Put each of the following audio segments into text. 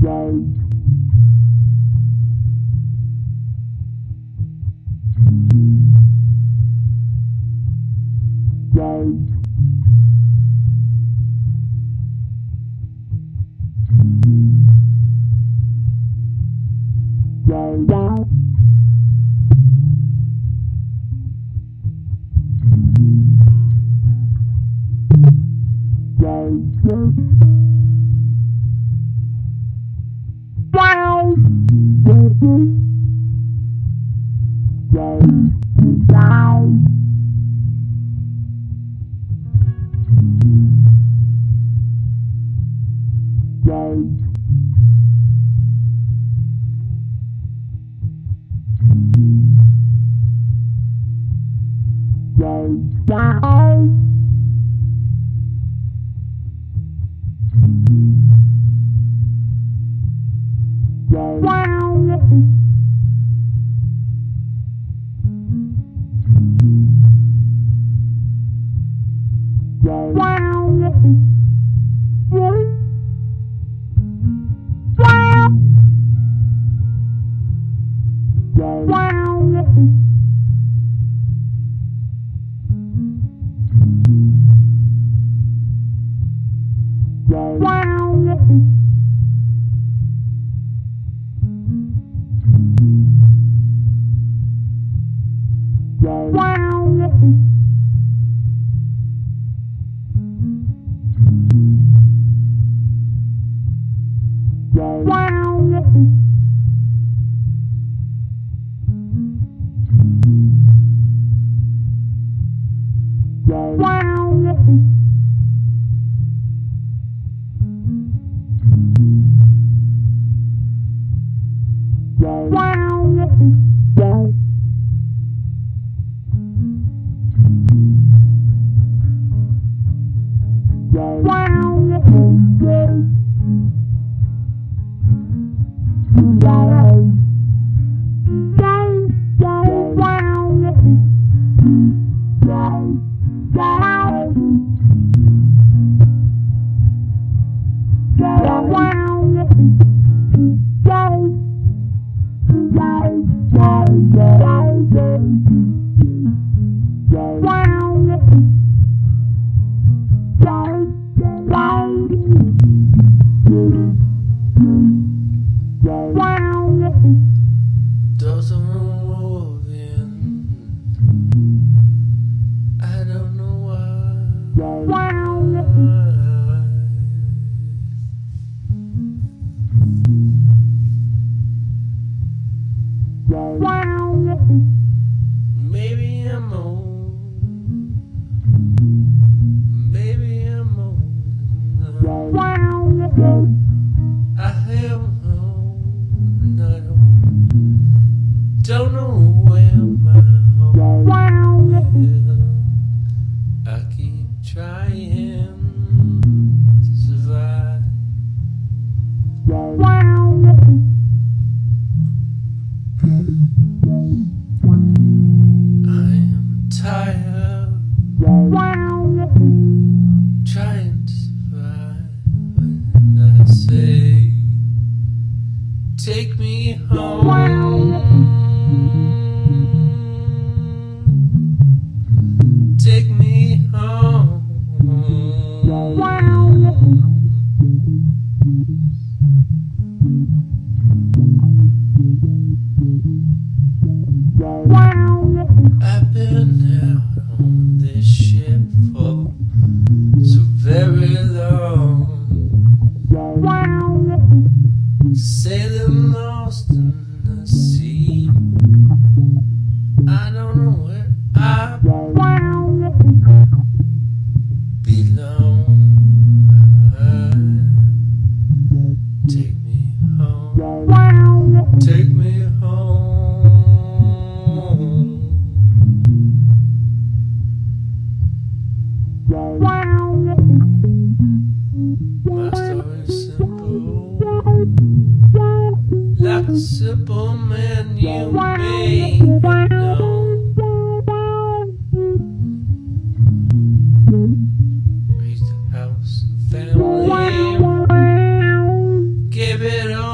Give it all.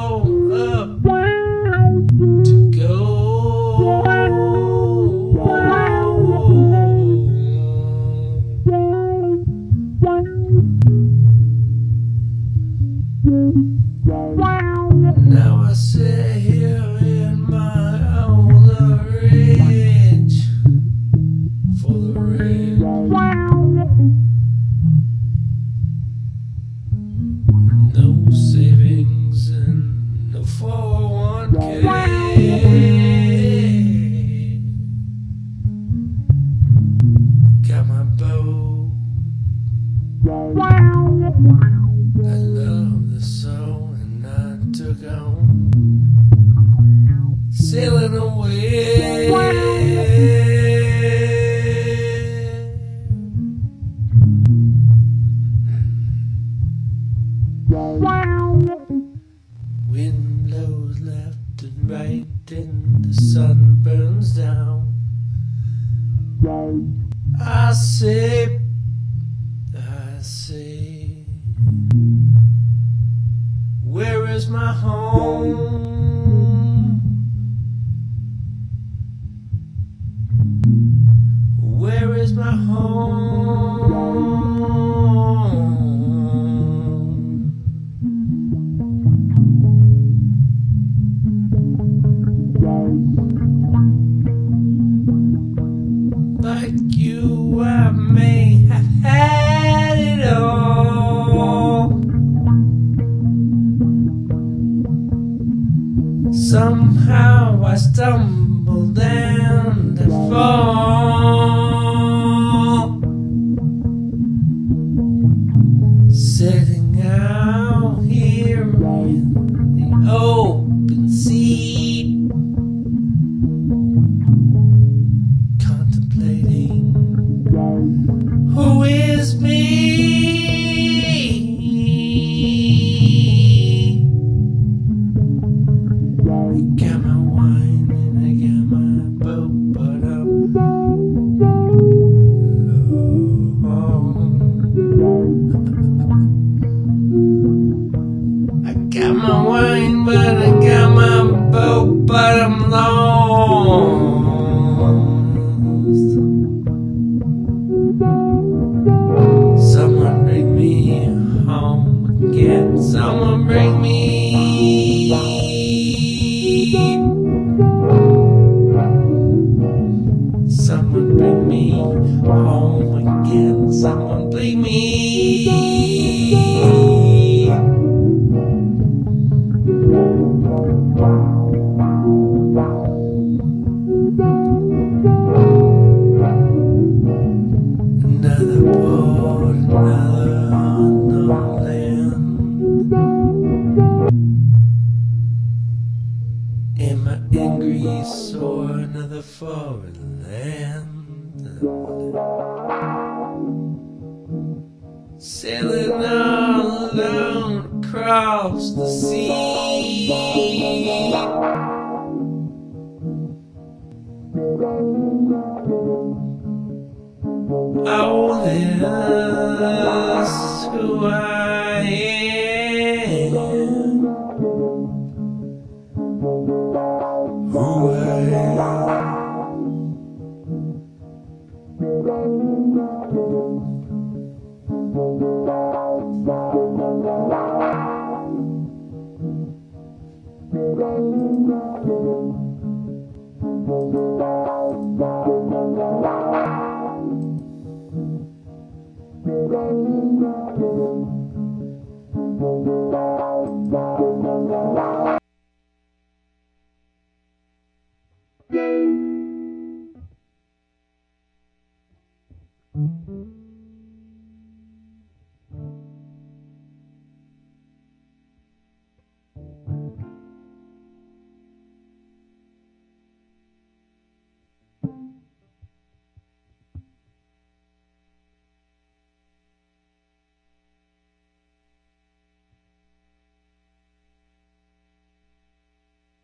I love the song and I took on sailing away. Wind blows left and right and the sun burns down. I say, where is my home? Where is my home? Like you, I may have had it all. Somehow I stumbled and I fall, sitting out here in the open sea, contemplating who is me. I got my wine and I got my boat, but I'm alone. I got my wine, but I got my boat, but I'm lost. Someone bring me home again. Someone bring me. Someone bring me home again. Someone bring me. Another port, another unknown land. Am I in Greece or another foreign land? Sailing all alone across the sea. Oh, that's who I am. Who I am.